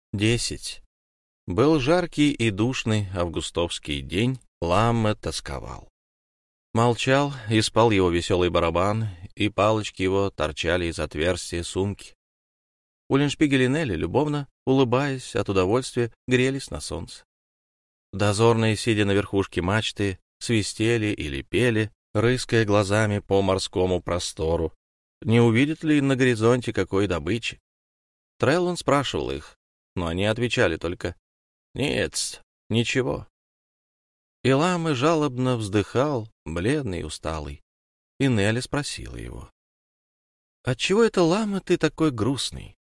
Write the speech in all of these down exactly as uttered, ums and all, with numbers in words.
Десять. Был жаркий и душный августовский день, Ламме тосковал. Молчал, и спал его веселый барабан, и палочки его торчали из отверстия сумки. Уллиншпигель и Нелли, любовно улыбаясь от удовольствия, грелись на солнце. Дозорные, сидя на верхушке мачты, свистели или пели, рыская глазами по морскому простору. Не увидят ли на горизонте какой добычи? Треллон спрашивал их, но они отвечали только «Нет, ничего». И Ламме жалобно вздыхал, бледный и усталый. И Нелли спросила его: «Отчего это, Ламме, ты такой грустный?»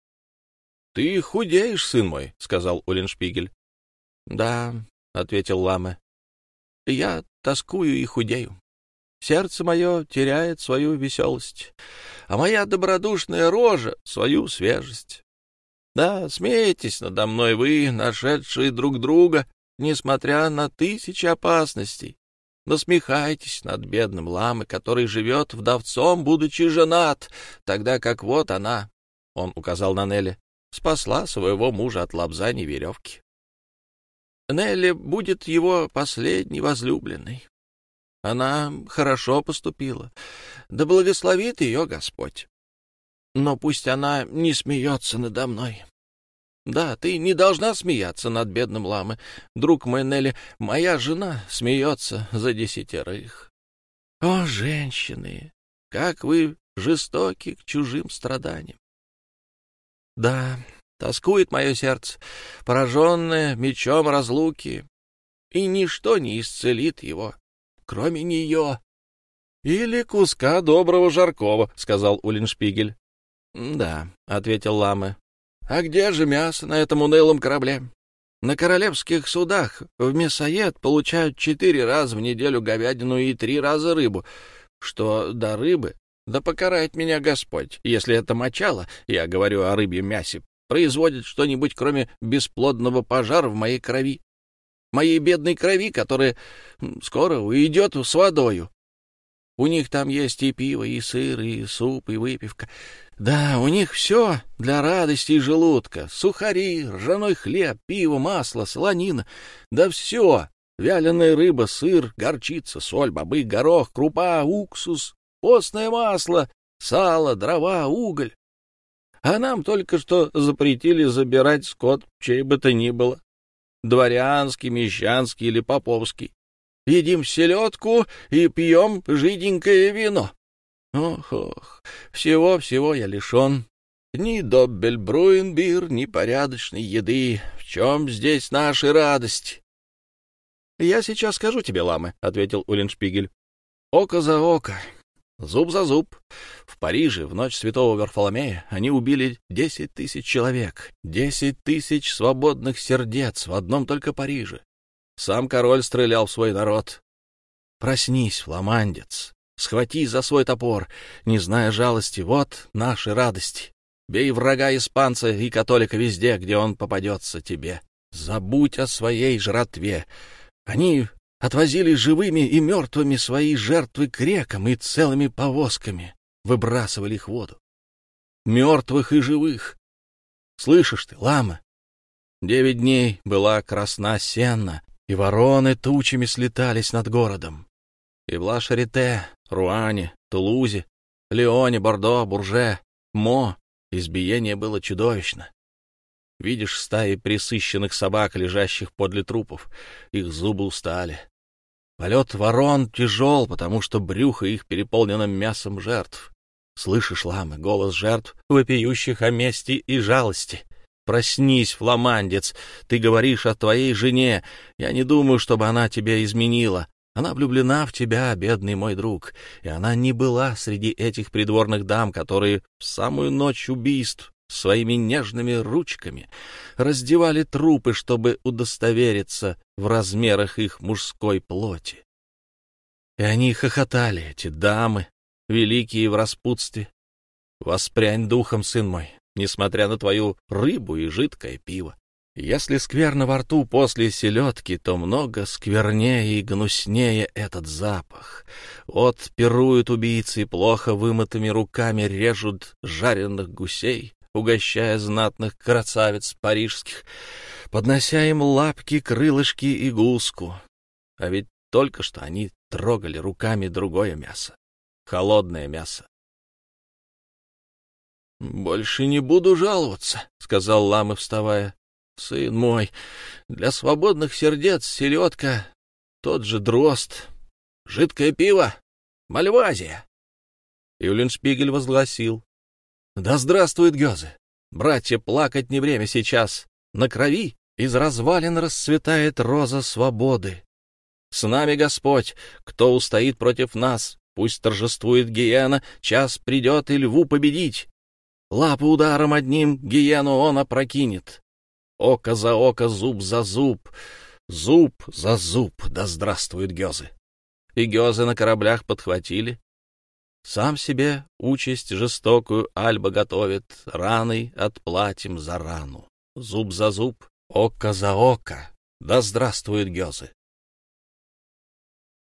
«Ты худеешь, сын мой», — сказал Уллиншпигель. «Да», — ответил Ламме, — «я тоскую и худею. Сердце мое теряет свою веселость, а моя добродушная рожа — свою свежесть. Да, смеетесь надо мной вы, нашедшие друг друга, несмотря на тысячи опасностей. Насмехайтесь над бедным Ламме, который живет вдовцом, будучи женат, тогда как вот она, — он указал на Нелли, — спасла своего мужа от лобзаний веревки. Нелли будет его последней возлюбленной. Она хорошо поступила, да благословит ее Господь. Но пусть она не смеется надо мной. Да, ты не должна смеяться над бедным Ламме, друг мой Нелли, моя жена смеется за десятерых. О, женщины, как вы жестоки к чужим страданиям! Да, тоскует мое сердце, пораженное мечом разлуки, и ничто не исцелит его, кроме нее. — Или куска доброго жаркого, — сказал Уллиншпигель. — Да, — ответил Ламме. — А где же мясо на этом унылом корабле? На королевских судах в Месоед получают четыре раза в неделю говядину и три раза рыбу. Что до рыбы, да покарает меня Господь, если это мочало, я говорю о рыбьем мясе, производит что-нибудь, кроме бесплодного пожара в моей крови. Моей бедной крови, которая скоро уйдет с водою. У них там есть и пиво, и сыр, и суп, и выпивка. Да, у них все для радости и желудка. Сухари, ржаной хлеб, пиво, масло, солонина. Да все. Вяленая рыба, сыр, горчица, соль, бобы, горох, крупа, уксус, постное масло, сало, дрова, уголь. А нам только что запретили забирать скот, чей бы то ни было. Дворянский, мещанский или поповский. Едим селедку и пьем жиденькое вино. Ох, ох, всего-всего я лишен. Ни доббельбруенбир, ни порядочной еды. В чем здесь наша радость? — Я сейчас скажу тебе, Ламме, — ответил Уллиншпигель. — Око за око, зуб за зуб. В Париже в ночь святого Варфоломея они убили десять тысяч человек, десять тысяч свободных сердец в одном только Париже. Сам король стрелял в свой народ. Проснись, фламандец, схватись за свой топор, не зная жалости, вот наши радости. Бей врага испанца и католика везде, где он попадется тебе. Забудь о своей жратве. Они отвозили живыми и мертвыми свои жертвы к рекам и целыми повозками выбрасывали их в воду. Мертвых и живых. Слышишь ты, Ламме? Девять дней была красна сенна, и вороны тучами слетались над городом. И в Ла-Шарите, Руане, Тулузе, Лионе, Бордо, Бурже, Мо избиение было чудовищно. Видишь стаи пресыщенных собак, лежащих подле трупов. Их зубы устали. Полет ворон тяжел, потому что брюхо их переполнено мясом жертв. Слышишь, Ламме, голос жертв, вопиющих о мести и жалости? Проснись, фламандец, ты говоришь о твоей жене. Я не думаю, чтобы она тебя изменила. Она влюблена в тебя, бедный мой друг, и она не была среди этих придворных дам, которые в самую ночь убийств своими нежными ручками раздевали трупы, чтобы удостовериться в размерах их мужской плоти. И они хохотали, эти дамы, великие в распутстве. Воспрянь духом, сын мой, несмотря на твою рыбу и жидкое пиво. Если скверно во рту после селедки, то много сквернее и гнуснее этот запах. Вот пируют убийцы, плохо вымытыми руками режут жареных гусей, угощая знатных красавиц парижских, поднося им лапки, крылышки и гуску. А ведь только что они трогали руками другое мясо, холодное мясо. «Больше не буду жаловаться», — сказал Ламы, вставая. «Сын мой, для свободных сердец селедка, тот же дрозд, жидкое пиво, мальвазия». Юлиншпигель возгласил: «Да здравствует Гёзе! Братья, плакать не время сейчас. На крови из развалин расцветает роза свободы. С нами Господь, кто устоит против нас, пусть торжествует гиена, час придет и льву победить. Лапы ударом одним гиену он опрокинет. Око за око, зуб за зуб, зуб за зуб, да здравствует Гёзе». И Гёзе на кораблях подхватили. Сам себе участь жестокую Альба готовит, раной отплатим за рану. Зуб за зуб, око за око, да здравствует Гёзе.